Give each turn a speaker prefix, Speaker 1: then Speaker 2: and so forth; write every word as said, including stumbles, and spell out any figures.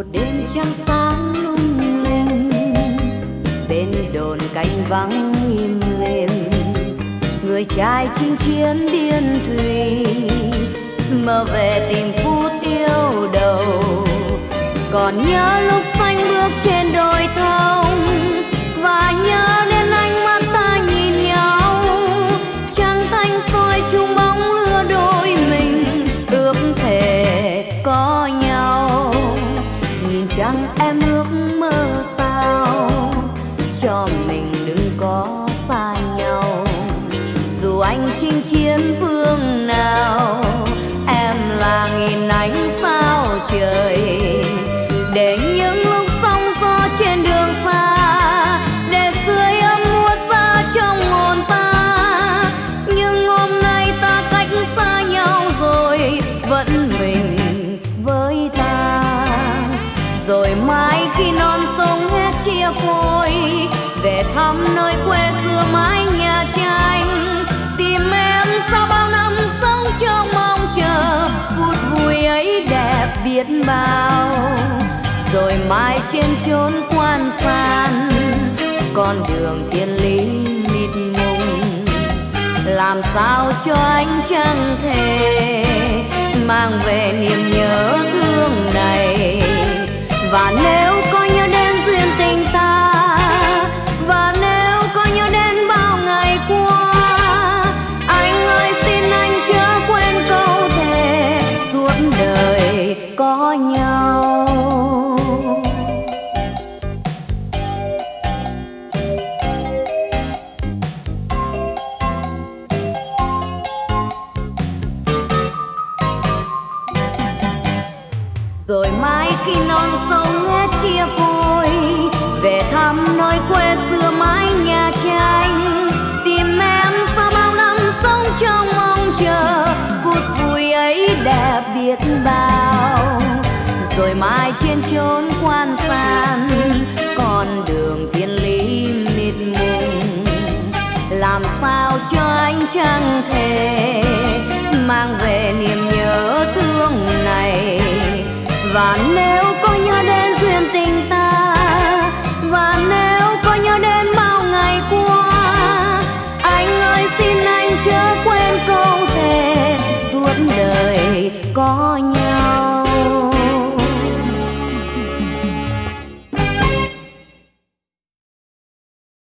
Speaker 1: đêm trăng sáng lung linh, bên đồn canh vắng im lìm, người trai chinh chiến điên thùy mơ về tìm phút yêu đầu. Còn nhớ lúc phanh bước trên đồi thông, và nhớ đến ánh mắt ta nhìn nhau, trăng thanh soi chung bóng lửa đôi mình ước thề có nhau. Nhìn trăng em ước mơ sao cho mình đừng có xa nhau, dù anh chinh chiến phương nào em là nghìn ánh sao trời. Để những lúc sóng gió trên đường xa, để sưởi ấm muốt xa trong hồn ta. Nhưng hôm nay ta cách xa nhau rồi, vẫn mình với ta. Rồi mai khi non sông hết chia phôi, về thăm nơi quê xưa mái nhà tranh, tìm em sau bao năm sống trong mong chờ, phút vui ấy đẹp biết bao. Rồi mai trên chốn quan san, con đường thiên lý mịt mùng, làm sao cho ánh trăng thề mang về niềm nhớ thương này. Và nếu có nhớ đến duyên tình ta, và nếu có nhớ đến bao ngày qua, anh ơi xin anh chớ quên câu thề suốt đời có nhau. Rồi mai khi non sông hết chia phôi, về thăm nơi quê xưa mái nhà tranh, tìm em sau bao năm sống trong mong chờ, phút vui ấy đẹp biết bao. Rồi mai trên chốn quan san, con đường thiên lý mịt mùng, làm sao cho ánh trăng thề mang về niềm nhớ thương này. Và nếu có nhớ đến duyên tình ta, và nếu có nhớ đến bao ngày qua, anh ơi xin anh chớ quên câu thề suốt đời có nhau.